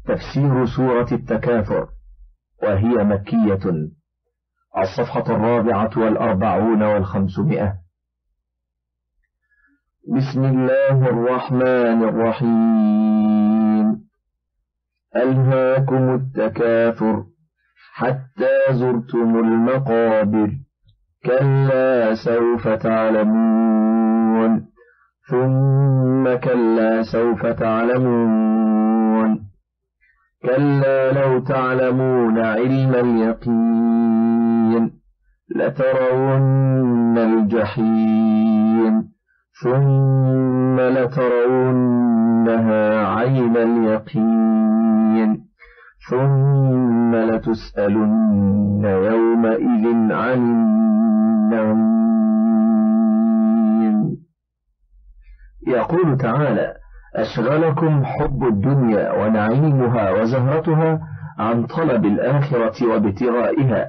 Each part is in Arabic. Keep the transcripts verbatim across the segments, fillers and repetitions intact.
تفسير سورة التكاثر، وهي مكية. الصفحة الرابعة والأربعون والخمسمائة. بسم الله الرحمن الرحيم. ألهاكم التكاثر حتى زرتم المقابر، كلا سوف تعلمون ثم كلا سوف تعلمون، كلا لو تعلمون علم اليقين لترون الجحيم ثم لترونها عين اليقين ثم لتسألن يومئذ عن النعيم. يقول تعالى: أشغلكم حب الدنيا ونعيمها وزهرتها عن طلب الآخرة وابتغائها،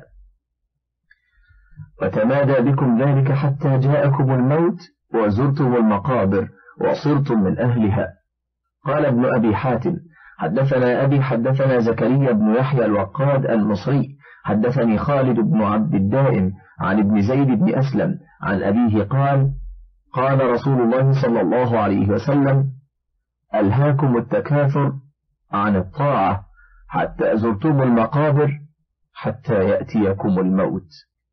وتمادى بكم ذلك حتى جاءكم الموت وزرتم المقابر وصرتم من أهلها. قال ابن أبي حاتم: حدثنا أبي حدثنا زكريا بن يحيى الوقاد المصري حدثني خالد بن عبد الدائم عن ابن زيد بن أسلم عن أبيه قال: قال رسول الله صلى الله عليه وسلم: ألهاكم التكاثر عن الطاعة حتى زرتم المقابر حتى يأتيكم الموت.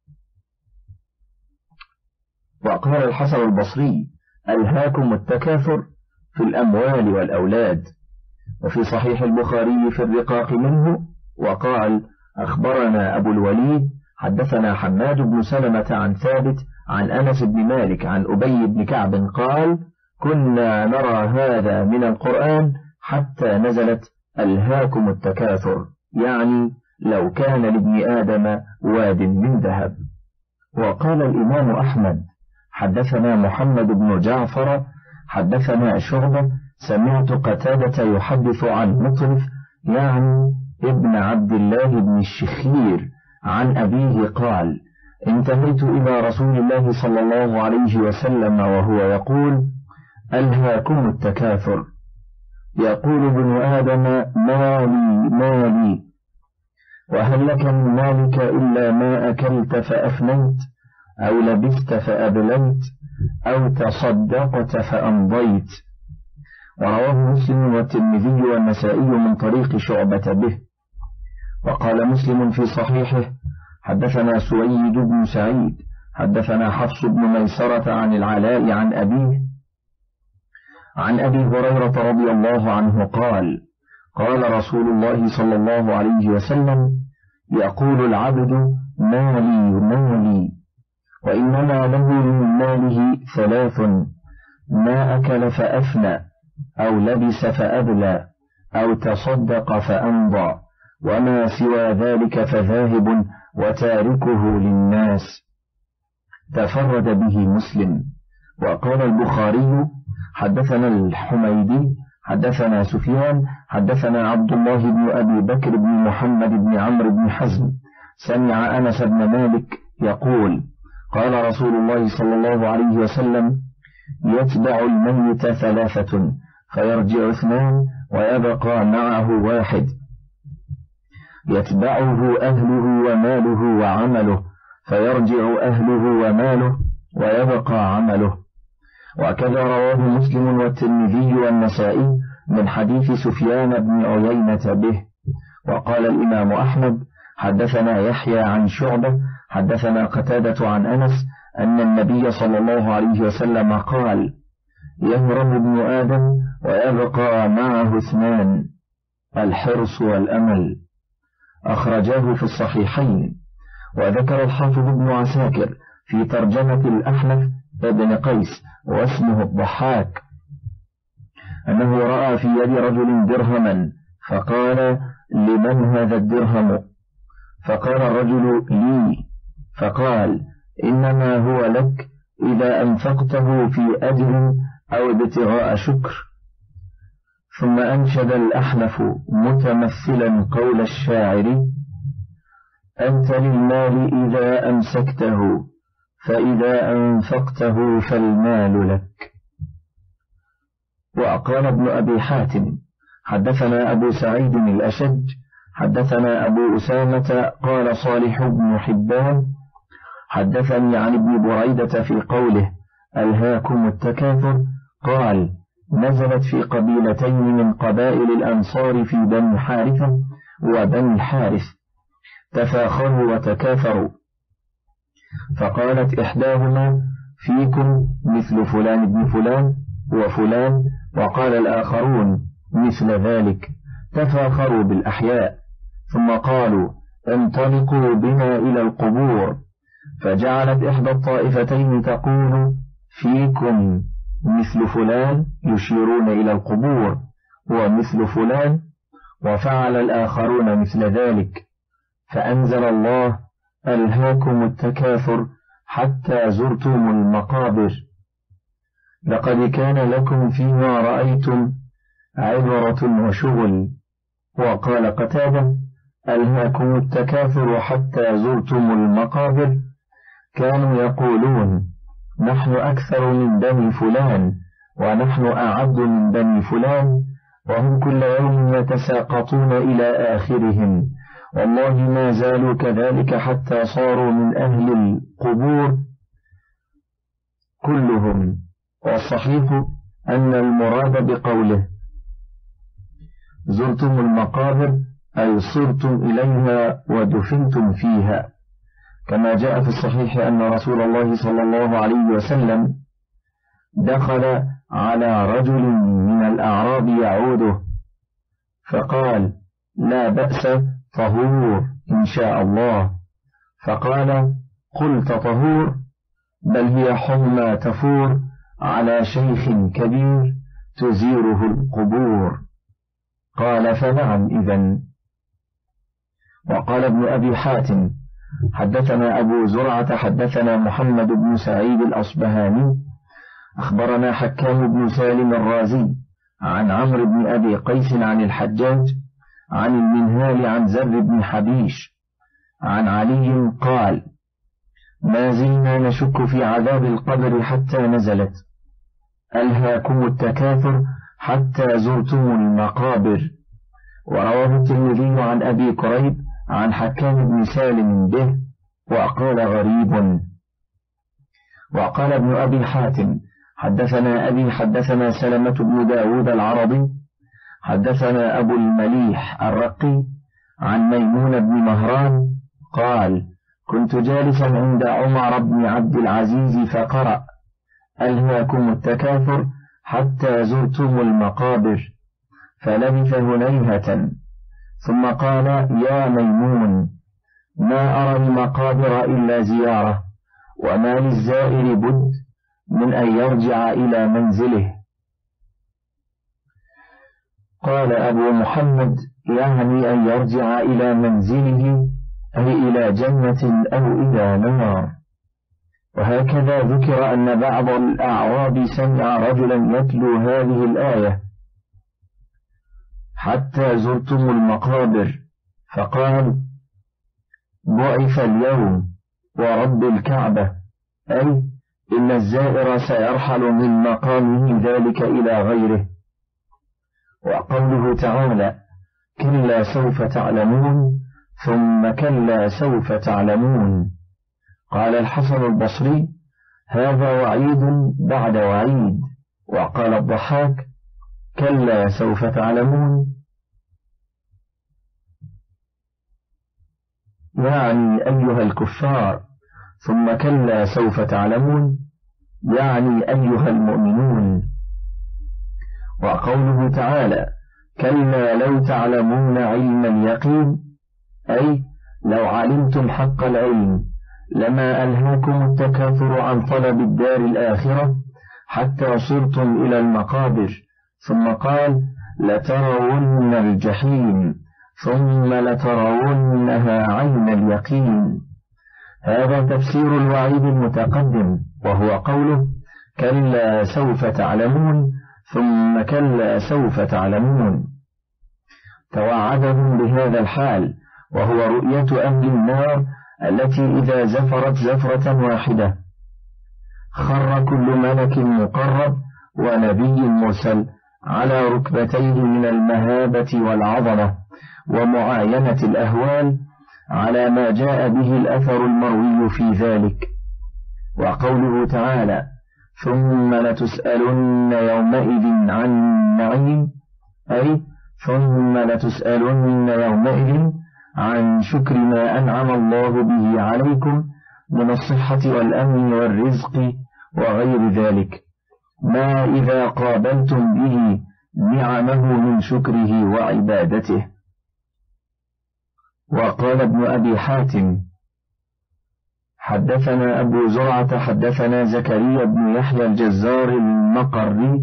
وقال الحسن البصري: ألهاكم التكاثر في الأموال والأولاد. وفي صحيح البخاري في الرقاق منه. وقال: أخبرنا أبو الوليد حدثنا حماد بن سلمة عن ثابت عن أنس بن مالك عن أبي بن كعب قال: كنا نرى هذا من القرآن حتى نزلت ألهاكم التكاثر، يعني لو كان لابن آدم واد من ذهب. وقال الإمام أحمد: حدثنا محمد بن جعفر حدثنا شعبة سمعت قتادة يحدث عن مطرف يعني ابن عبد الله بن الشخير عن أبيه قال: انتهيت إلى رسول الله صلى الله عليه وسلم وهو يقول: ألهاكم التكاثر، يقول ابن آدم: مالي مالي، وهل لك من مالك إلا ما أكلت فأفنيت، أو لبست فأبليت، أو تصدقت فأمضيت. ورواه مسلم والترمذي والنسائي من طريق شعبة به. وقال مسلم في صحيحه: حدثنا سويد بن سعيد حدثنا حفص بن ميسرة عن العلاء عن أبيه عن أبي هريرة رضي الله عنه قال: قال رسول الله صلى الله عليه وسلم: يقول العبد: مالي مالي، وإنما له من ماله ثلاث: ما أكل فأفنى، أو لبس فأبلى، أو تصدق فأمضى، وما سوى ذلك فذاهب وتاركه للناس. تفرد به مسلم. وقال البخاري: حدثنا الحميدي حدثنا سفيان حدثنا عبد الله بن أبي بكر بن محمد بن عمرو بن حزم سمع أنس بن مالك يقول: قال رسول الله صلى الله عليه وسلم: يتبع الميت ثلاثة فيرجع اثنان ويبقى معه واحد، يتبعه أهله وماله وعمله فيرجع أهله وماله ويبقى عمله. وكذا رواه مسلم والترمذي والنسائي من حديث سفيان بن عيينة به. وقال الإمام أحمد: حدثنا يحيى عن شعبة حدثنا قتادة عن أنس أن النبي صلى الله عليه وسلم قال: يهرم ابن آدم ويبقى معه اثنان: الحرص والأمل. أخرجاه في الصحيحين. وذكر الحافظ ابن عساكر في ترجمة الأحنف ابن قيس واسمه الضحاك أنه رأى في يد رجل درهما فقال: لمن هذا الدرهم؟ فقال الرجل: لي. فقال: إنما هو لك إذا أنفقته في أجر أو ابتغاء شكر. ثم أنشد الأحنف متمثلا قول الشاعر: أنت للمال إذا أمسكته، فإذا أنفقته فالمال لك. وقال ابن أبي حاتم: حدثنا أبو سعيد الأشج حدثنا أبو أسامة قال صالح بن حبان حدثني عن ابن بريدة في قوله ألهاكم التكاثر قال نزلت في قبيلتين من قبائل الأنصار في بني حارثة وبني الحارث تفاخروا وتكاثروا، فقالت إحداهما فيكم مثل فلان بن فلان وفلان، وقال الآخرون مثل ذلك، تفاخروا بالأحياء، ثم قالوا انطلقوا بنا إلى القبور، فجعلت إحدى الطائفتين تقول فيكم مثل فلان يشيرون إلى القبور ومثل فلان، وفعل الآخرون مثل ذلك، فأنزل الله ألهاكم التكاثر حتى زرتم المقابر لقد كان لكم فيما رأيتم عبرة وشغل. وقال قتادة ألهاكم التكاثر حتى زرتم المقابر كانوا يقولون نحن أكثر من بني فلان ونحن أعد من بني فلان، وهم كل يوم يتساقطون إلى آخرهم، والله ما زالوا كذلك حتى صاروا من أهل القبور كلهم. والصحيح أن المراد بقوله زرتم المقابر أي صرتم إليها ودفنتم فيها، كما جاء في الصحيح أن رسول الله صلى الله عليه وسلم دخل على رجل من الأعراب يعوده فقال لا بأس طهور إن شاء الله، فقال قلت طهور بل هي حمى تفور على شيخ كبير تزيره القبور، قال فنعم إذن. وقال ابن أبي حاتم حدثنا أبو زرعة حدثنا محمد بن سعيد الأصبهاني أخبرنا حكام بن سالم الرازي عن عمرو بن أبي قيس عن الحجاج عن المنهال عن زر بن حبيش عن علي قال ما زلنا نشك في عذاب القبر حتى نزلت ألهاكم التكاثر حتى زرتم المقابر. ورواه الترمذي عن أبي كريب عن حكام بن سالم به وقال غريب. وقال ابن أبي حاتم حدثنا أبي حدثنا سلمة بن داود العربي حدثنا أبو المليح الرقي عن ميمون بن مهران قال كنت جالسا عند عمر بن عبد العزيز فقرأ ألهاكم التكاثر حتى زرتم المقابر، فلبث هنيهة ثم قال يا ميمون ما أرى المقابر إلا زيارة، وما للزائر بد من أن يرجع إلى منزله. قال أبو محمد يعني أن يرجع إلى منزله أي إلى جنة أو إلى نار. وهكذا ذكر أن بعض الأعراب سمع رجلا يتلو هذه الآية حتى زرتم المقابر فقال بعث اليوم ورب الكعبة، أي إن الزائر سيرحل من مقامه ذلك إلى غيره. وقوله تعالى كلا سوف تعلمون ثم كلا سوف تعلمون، قال الحسن البصري هذا وعيد بعد وعيد. وقال الضحاك كلا سوف تعلمون يعني أيها الكفار، ثم كلا سوف تعلمون يعني أيها المؤمنون. وقوله تعالى كلا لو تعلمون علم اليقين، أي لو علمتم حق العلم لما ألهاكم التكاثر عن طلب الدار الآخرة حتى صرتم إلى المقابر. ثم قال لترون الجحيم ثم لترونها عين اليقين. هذا تفسير الوعيد المتقدم، وهو قوله كلا سوف تعلمون ثم كلا سوف تعلمون، توعدهم بهذا الحال، وهو رؤية أهل النار التي إذا زفرت زفرة واحدة خر كل ملك مقرب ونبي مرسل على ركبتيه من المهابة والعظمة ومعاينة الأهوال على ما جاء به الأثر المروي في ذلك. وقوله تعالى ثم لتسألن يومئذ عن النعيم، أي ثم لتسألن يومئذ عن شكر ما أنعم الله به عليكم من الصحة والأمن والرزق وغير ذلك، ما إذا قابلتم به نعمه من شكره وعبادته. وقال ابن أبي حاتم حدثنا أبو زرعة حدثنا زكريا بن يحيى الجزار المقري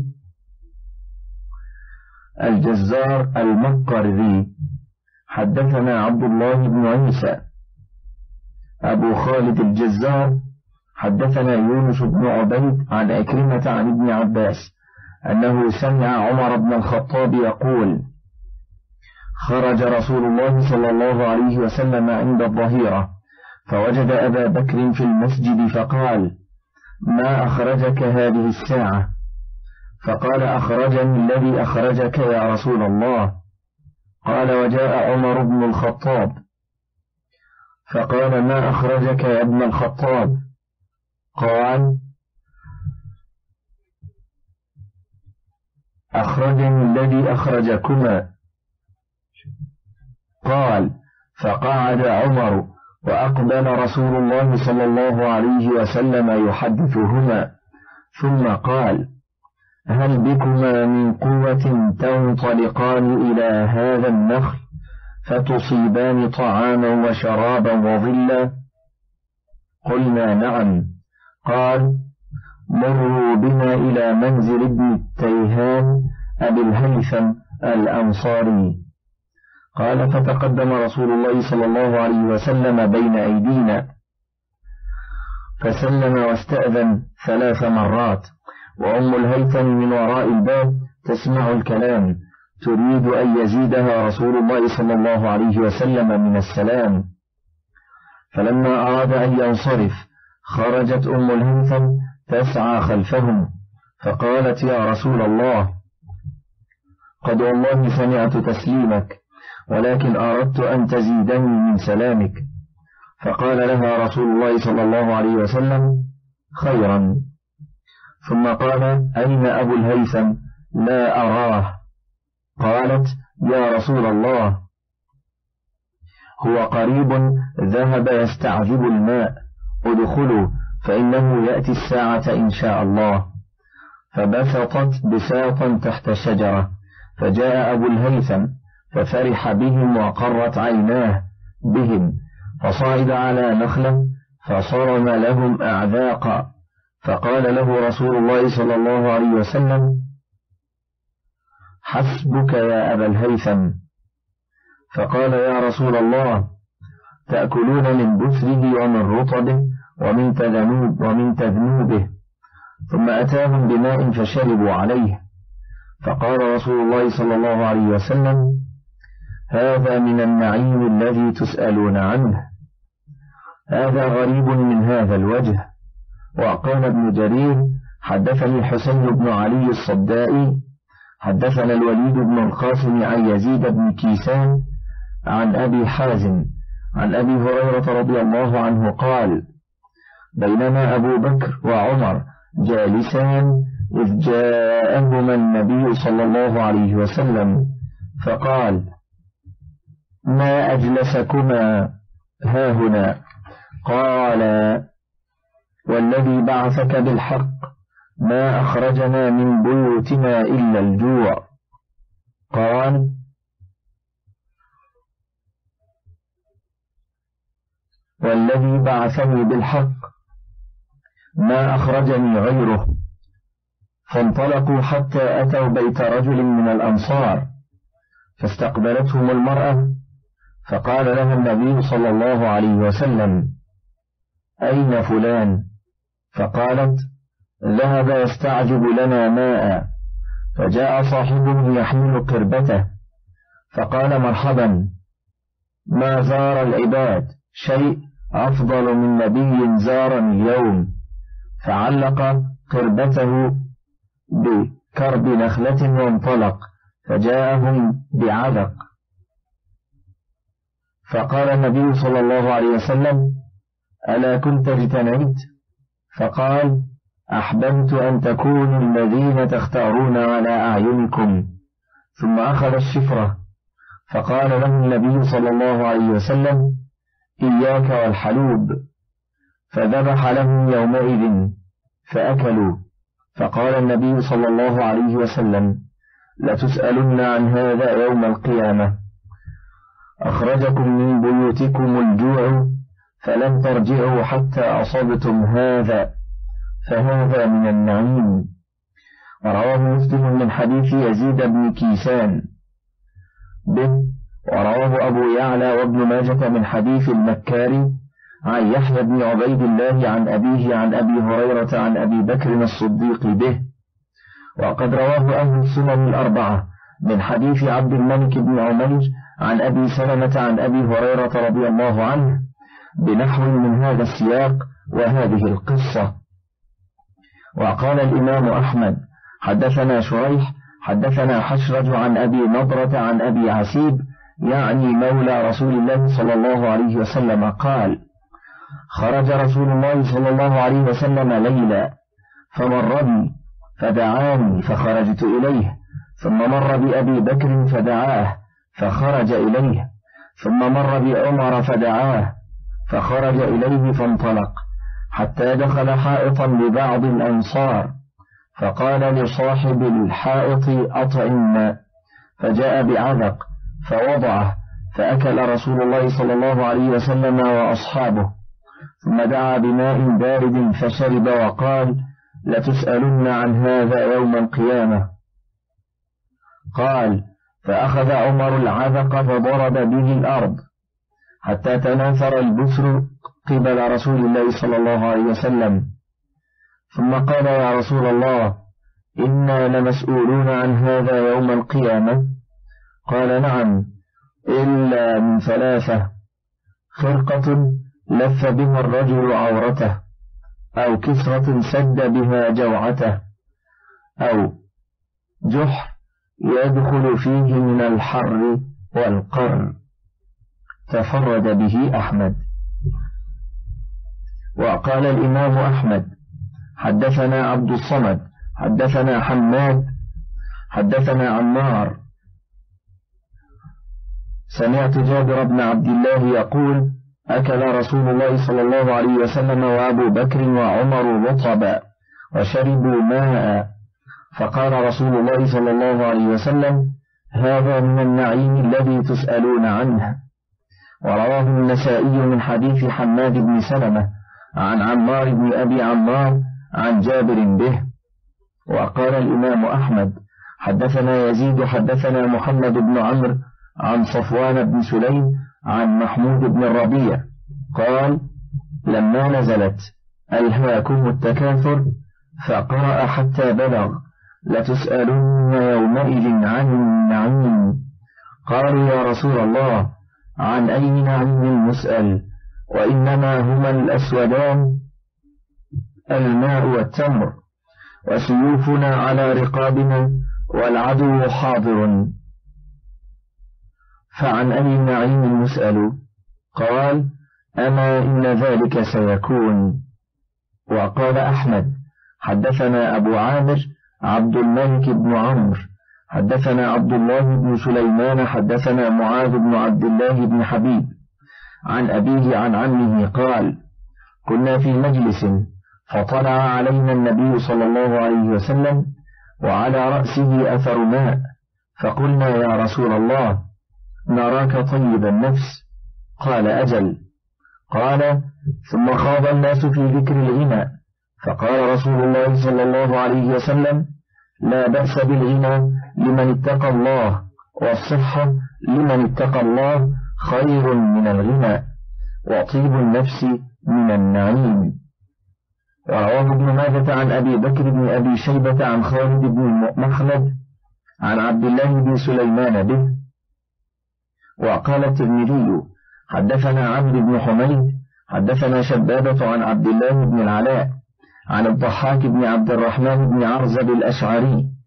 الجزار المقري حدثنا عبد الله بن عيسى أبو خالد الجزار حدثنا يونس بن عبيد عن أكرمة عن ابن عباس أنه سمع عمر بن الخطاب يقول خرج رسول الله صلى الله عليه وسلم عند الظهيرة فوجد أبا بكر في المسجد فقال ما أخرجك هذه الساعة؟ فقال أخرجني الذي أخرجك يا رسول الله. قال وجاء عمر بن الخطاب فقال ما أخرجك يا ابن الخطاب؟ قال أخرجني الذي أخرجكما. قال فقعد عمر وأقبل رسول الله صلى الله عليه وسلم يحدثهما ثم قال هل بكما من قوة تنطلقان إلى هذا النخل فتصيبان طعاما وشرابا وظلا؟ قلنا نعم. قال مروا بنا إلى منزل ابن التيهان أبي الهيثم الأنصاري. قال فتقدم رسول الله صلى الله عليه وسلم بين أيدينا فسلم واستأذن ثلاث مرات، وأم الهيثم من وراء الباب تسمع الكلام تريد أن يزيدها رسول الله صلى الله عليه وسلم من السلام. فلما أراد أن ينصرف خرجت أم الهيثم تسعى خلفهم فقالت يا رسول الله قد والله سمعت تسليمك ولكن أردت أن تزيدني من سلامك. فقال لها رسول الله صلى الله عليه وسلم خيرا. ثم قال أين أبو الهيثم؟ لا أراه. قالت يا رسول الله هو قريب ذهب يستعذب الماء ادخلوا فإنه يأتي الساعة إن شاء الله. فبسطت بساطا تحت الشجرة فجاء أبو الهيثم ففرح بهم وقرت عيناه بهم فصعد على نخلة فصرم لهم أعذاقا فقال له رسول الله صلى الله عليه وسلم حسبك يا أبا الهيثم. فقال يا رسول الله تأكلون من بثره ومن رطبه ومن تذنوب ومن تذنوبه. ثم أتاهم بماء فشربوا عليه. فقال رسول الله صلى الله عليه وسلم هذا من النعيم الذي تسألون عنه. هذا غريب من هذا الوجه. وقال ابن جرير حدثني حسين بن علي الصدائي حدثنا الوليد بن القاسم عن يزيد بن كيسان عن أبي حازم عن أبي هريرة رضي الله عنه قال بينما أبو بكر وعمر جالسان إذ جاءهما النبي صلى الله عليه وسلم فقال ما أجلسكما هاهنا؟ قال والذي بعثك بالحق ما أخرجنا من بيوتنا إلا الجوع. قال والذي بعثني بالحق ما أخرجني غيره. فانطلقوا حتى أتوا بيت رجل من الأنصار فاستقبلتهم المرأة فقال لها النبي صلى الله عليه وسلم أين فلان؟ فقالت ذهب يستعجب لنا ماء. فجاء صاحبه يحمل قربته فقال مرحبا ما زار العباد شيء أفضل من نبي زارني اليوم. فعلق قربته كرب نخلة وانطلق فجاءهم بعذق، فقال النبي صلى الله عليه وسلم: ألا كنت اجتنيت؟ فقال: أحببت أن تكونوا الذين تختارون على أعينكم. ثم أخذ الشفرة، فقال له النبي صلى الله عليه وسلم: إياك والحلوب، فذبح لهم يومئذ فأكلوا. فقال النبي صلى الله عليه وسلم: لتسألن عن هذا يوم القيامة. أخرجكم من بيوتكم الجوع فلم ترجعوا حتى أصبتم هذا، فهذا من النعيم. ورواه مسلم من حديث يزيد بن كيسان به، ورواه أبو يعلى وابن ماجة من حديث المكاري عن يحيى بن عبيد الله عن أبيه عن أبي هريرة عن أبي بكر الصديق به. وقد رواه أهل السنن الأربعة من حديث عبد الملك بن عمير عن أبي سلمة عن أبي هريرة رضي الله عنه بنحو من هذا السياق وهذه القصة. وقال الإمام أحمد: حدثنا شريح حدثنا حشرج عن أبي نضرة عن أبي عسيب يعني مولى رسول الله صلى الله عليه وسلم قال: خرج رسول الله صلى الله عليه وسلم ليلا فمر بي فدعاني فخرجت إليه، ثم مر بأبي بكر فدعاه فخرج إليه، ثم مر بعمر فدعاه فخرج إليه فانطلق حتى دخل حائطا لبعض الأنصار، فقال لصاحب الحائط: أطعمنا، فجاء بعذق فوضعه فأكل رسول الله صلى الله عليه وسلم وأصحابه، ثم دعا بماء بارد فشرب وقال: لتسألن عن هذا يوم القيامة. قال: فأخذ عمر العذق فضرب به الأرض حتى تناثر البسر قبل رسول الله صلى الله عليه وسلم، ثم قال: يا رسول الله، إنا لمسؤولون عن هذا يوم القيامة. قال: نعم، إلا من ثلاثة: خرقة لف بها الرجل عورته، أو كسرة سد بها جوعته، أو جحر يدخل فيه من الحر والقر. تفرد به أحمد. وقال الإمام أحمد: حدثنا عبد الصمد حدثنا حماد حدثنا عمار سمعت جابر بن عبد الله يقول: أكل رسول الله صلى الله عليه وسلم وأبو بكر وعمر رطبا وشربوا ماء، فقال رسول الله صلى الله عليه وسلم: هذا من النعيم الذي تسألون عنه. ورواه النسائي من حديث حماد بن سلمة عن عمار بن أبي عمار عن جابر به. وقال الإمام أحمد: حدثنا يزيد حدثنا محمد بن عمرو عن صفوان بن سليم عن محمود بن الربيع قال: لما نزلت ألهاكم التكاثر فقرأ حتى بلغ: لتسألن يومئذ عن النعيم. قالوا: يا رسول الله، عن أي نعيم نسأل؟ وإنما هما الأسودان الماء والتمر، وسيوفنا على رقابنا والعدو حاضر، فعن أي نعيم نسأل؟ قال: أما إن ذلك سيكون. وقال أحمد: حدثنا أبو عامر عبد الملك بن عمرو حدثنا عبد الله بن سليمان حدثنا معاذ بن عبد الله بن حبيب عن أبيه عن عمه قال: كنا في مجلس فطلع علينا النبي صلى الله عليه وسلم وعلى رأسه أثر ماء، فقلنا: يا رسول الله، نراك طيب النفس. قال: أجل. قال: ثم خاض الناس في ذكر الغنى، فقال رسول الله صلى الله عليه وسلم: لا بأس بالغنى لمن اتقى الله، والصحة لمن اتقى الله خير من الغنى، وطيب النفس من النعيم. ورواه ابن ماجة عن أبي بكر بن أبي شيبة عن خالد بن مخلد عن عبد الله بن سليمان به. وقال الترمذي: حدثنا عبد بن حميد حدثنا شبابة عن عبد الله بن العلاء عن الضحاك بن عبد الرحمن بن عرزب الأشعري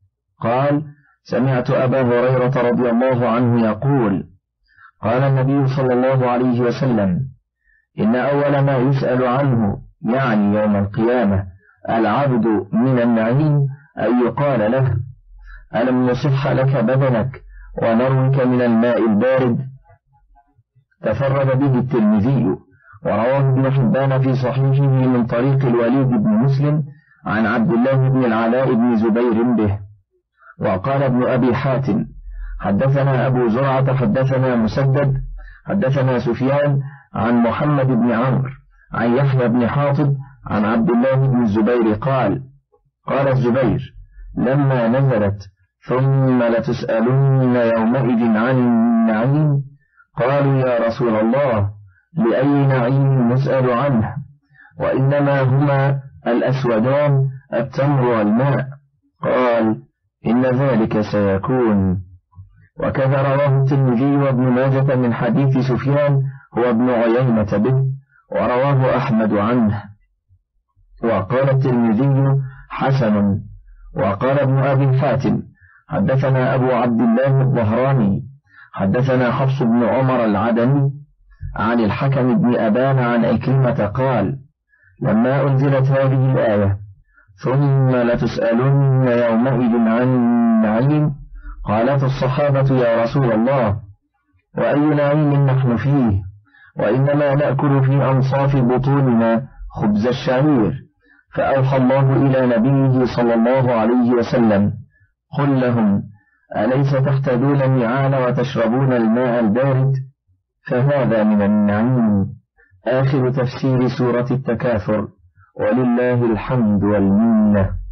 قال: سمعت أبا هريرة رضي الله عنه يقول: قال النبي صلى الله عليه وسلم: إن أول ما يسأل عنه يعني يوم القيامة العبد من النعيم أن يقال له: ألم نصح لك بدنك ونروك من الماء البارد؟ تفرد به الترمذي، ورواه ابن حبان في صحيحه من طريق الوليد بن مسلم عن عبد الله بن العلاء بن زبير به. وقال ابن أبي حاتم: حدثنا أبو زرعة حدثنا مسدد حدثنا سفيان عن محمد بن عمرو عن يحيى بن حاطب عن عبد الله بن الزبير قال: قال الزبير: لما نزلت ثم لتسألن يومئذ عن النعيم، قالوا: يا رسول الله، لأي نعيم نسأل عنه؟ وإنما هما الأسودان التمر والماء. قال: إن ذلك سيكون. وكذا رواه الترمذي وابن ماجة من حديث سفيان هو ابن عيينة به، ورواه أحمد عنه. وقال الترمذي: حسن. وقال ابن أبي حاتم: حدثنا أبو عبد الله الظهراني حدثنا حفص بن عمر العدني عن الحكم بن أبان عن عكرمة قال: لما أنزلت هذه الآية ثم لتسألن يومئذ عن النعيم، قالت الصحابة: يا رسول الله، وأي نعيم نحن فيه؟ وإنما نأكل في أنصاف بطوننا خبز الشعير. فأوحى الله إلى نبيه صلى الله عليه وسلم: قل لهم: أليس تحتدون النعال وتشربون الماء البارد؟ فهذا من النعيم. آخر تفسير سورة التكاثر، ولله الحمد والمنة.